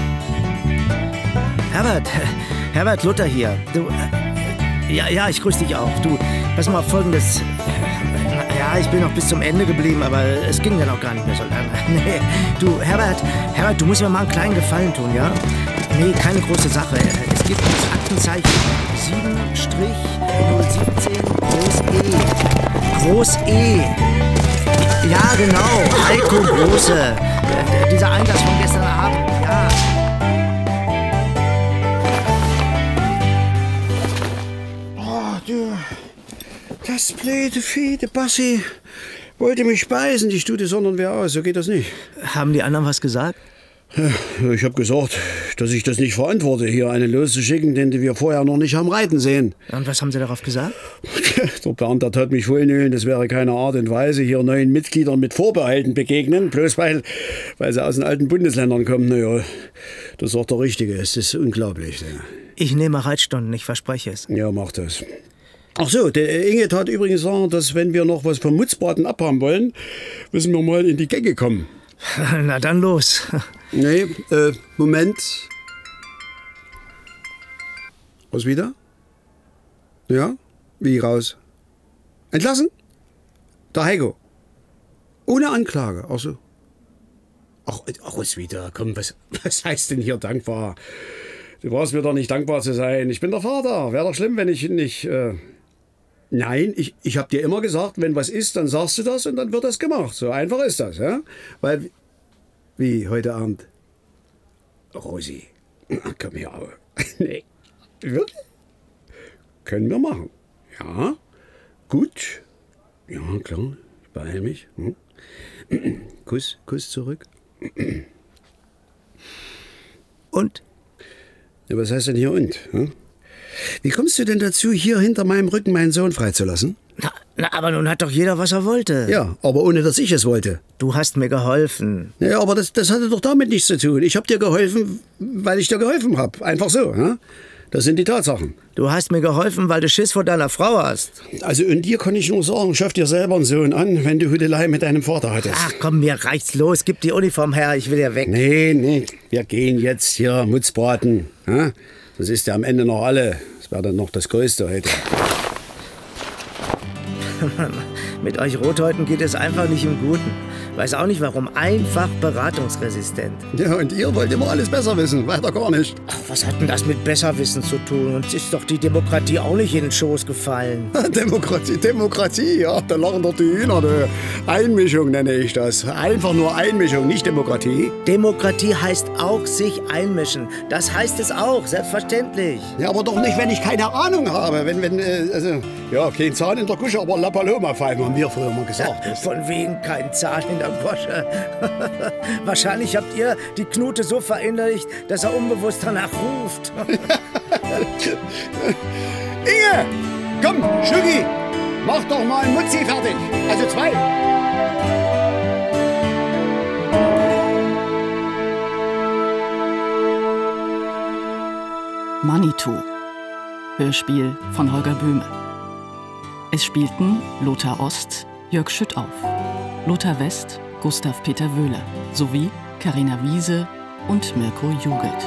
Herbert, Herbert, Lothar hier. Du, äh, ja, ja, ich grüße dich auch. Du, pass mal auf Folgendes. Ja, ich bin noch bis zum Ende geblieben, aber es ging ja noch gar nicht mehr so lange. Nee, du, Herbert, Herbert, du musst mir mal einen kleinen Gefallen tun, ja? Nee, keine große Sache. Es gibt das Aktenzeichen sieben null siebzehn Groß E. Groß E. Ja, genau. Heiko Große. Dieser Einsatz von gestern Abend, ja. Das blöde Vieh, der Bassi, wollte mich speisen, die Stute sondern wer aus. So geht das nicht. Haben die anderen was gesagt? Ja, ich habe gesagt, dass ich das nicht verantworte, hier einen loszuschicken, den wir vorher noch nicht haben reiten sehen. Und was haben sie darauf gesagt? Der Bernd, der tat mich wohlnölen, das wäre keine Art und Weise, hier neuen Mitgliedern mit Vorbehalten begegnen, bloß weil, weil sie aus den alten Bundesländern kommen. Naja, das ist auch der Richtige, es ist unglaublich. Ja. Ich nehme Reitstunden, ich verspreche es. Ja, mach das. Ach so, der Inge tat übrigens sagen, dass wenn wir noch was vom Mutzbraten abhaben wollen, müssen wir mal in die Gänge kommen. Na dann los. Nee, äh, Moment. Was wieder? Ja? Wie raus? Entlassen? Der Heiko. Ohne Anklage, ach so. Ach, ach, was wieder? Komm, was, was heißt denn hier dankbar? Du brauchst mir doch nicht dankbar zu sein. Ich bin der Vater. Wäre doch schlimm, wenn ich nicht... Äh Nein, ich, ich habe dir immer gesagt, wenn was ist, dann sagst du das und dann wird das gemacht. So einfach ist das, ja? Weil... Wie, heute Abend? Rosi, komm her. Nee, wirklich? Können wir machen. Ja, gut. Ja, klar, ich beeile mich. Hm? Kuss, Kuss zurück. Und? Ja, was heißt denn hier und? Hm? Wie kommst du denn dazu, hier hinter meinem Rücken meinen Sohn freizulassen? Na, na, aber nun hat doch jeder, was er wollte. Ja, aber ohne, dass ich es wollte. Du hast mir geholfen. Ja, aber das, das hatte doch damit nichts zu tun. Ich habe dir geholfen, weil ich dir geholfen habe. Einfach so, ja? Das sind die Tatsachen. Du hast mir geholfen, weil du Schiss vor deiner Frau hast. Also und dir kann ich nur sagen, schaff dir selber einen Sohn an, wenn du Hüdelei mit deinem Vater hattest. Ach komm, mir reicht's los. Gib die Uniform her, ich will ja weg. Nee, nee, wir gehen jetzt hier Mutzbraten. Ja? Das ist ja am Ende noch alle. Das wäre dann noch das Größte heute. Mit euch Rothäuten geht es einfach nicht im Guten. Weiß auch nicht warum. Einfach beratungsresistent. Ja, und ihr wollt immer alles besser wissen. Weiter gar nicht. Ach, was hat denn das mit Besserwissen zu tun? Uns ist doch die Demokratie auch nicht in den Schoß gefallen. Demokratie, Demokratie, ja, da lachen doch die Hühner. Du. Einmischung nenne ich das. Einfach nur Einmischung, nicht Demokratie. Demokratie heißt auch sich einmischen. Das heißt es auch, selbstverständlich. Ja, aber doch nicht, wenn ich keine Ahnung habe. Wenn, wenn, äh, also, ja, kein Zahn in der Kusche, aber La Paloma pfeifen, haben wir früher mal gesagt. Ja, von wegen kein Zahn in der Gosche. Wahrscheinlich habt ihr die Knute so verinnerlicht, dass er unbewusst danach ruft. Inge, komm, Schnucki, mach doch mal ein Mutzi fertig. Also zwei. Manitou. Hörspiel von Holger Böhme. Es spielten Lothar Ost, Jörg Schüttauf, Lothar West, Gustav Peter Wöhler sowie Carina Wiese und Mirko Jugelt.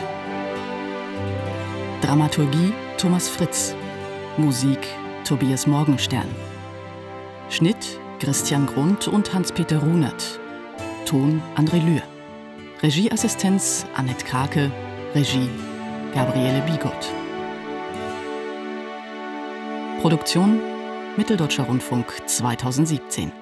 Dramaturgie Thomas Fritz. Musik Tobias Morgenstern. Schnitt Christian Grund und Hans-Peter Runert. Ton André Lühr. Regieassistenz Annette Krake. Regie Gabriele Bigott. Produktion Mitteldeutscher Rundfunk zweitausendsiebzehn.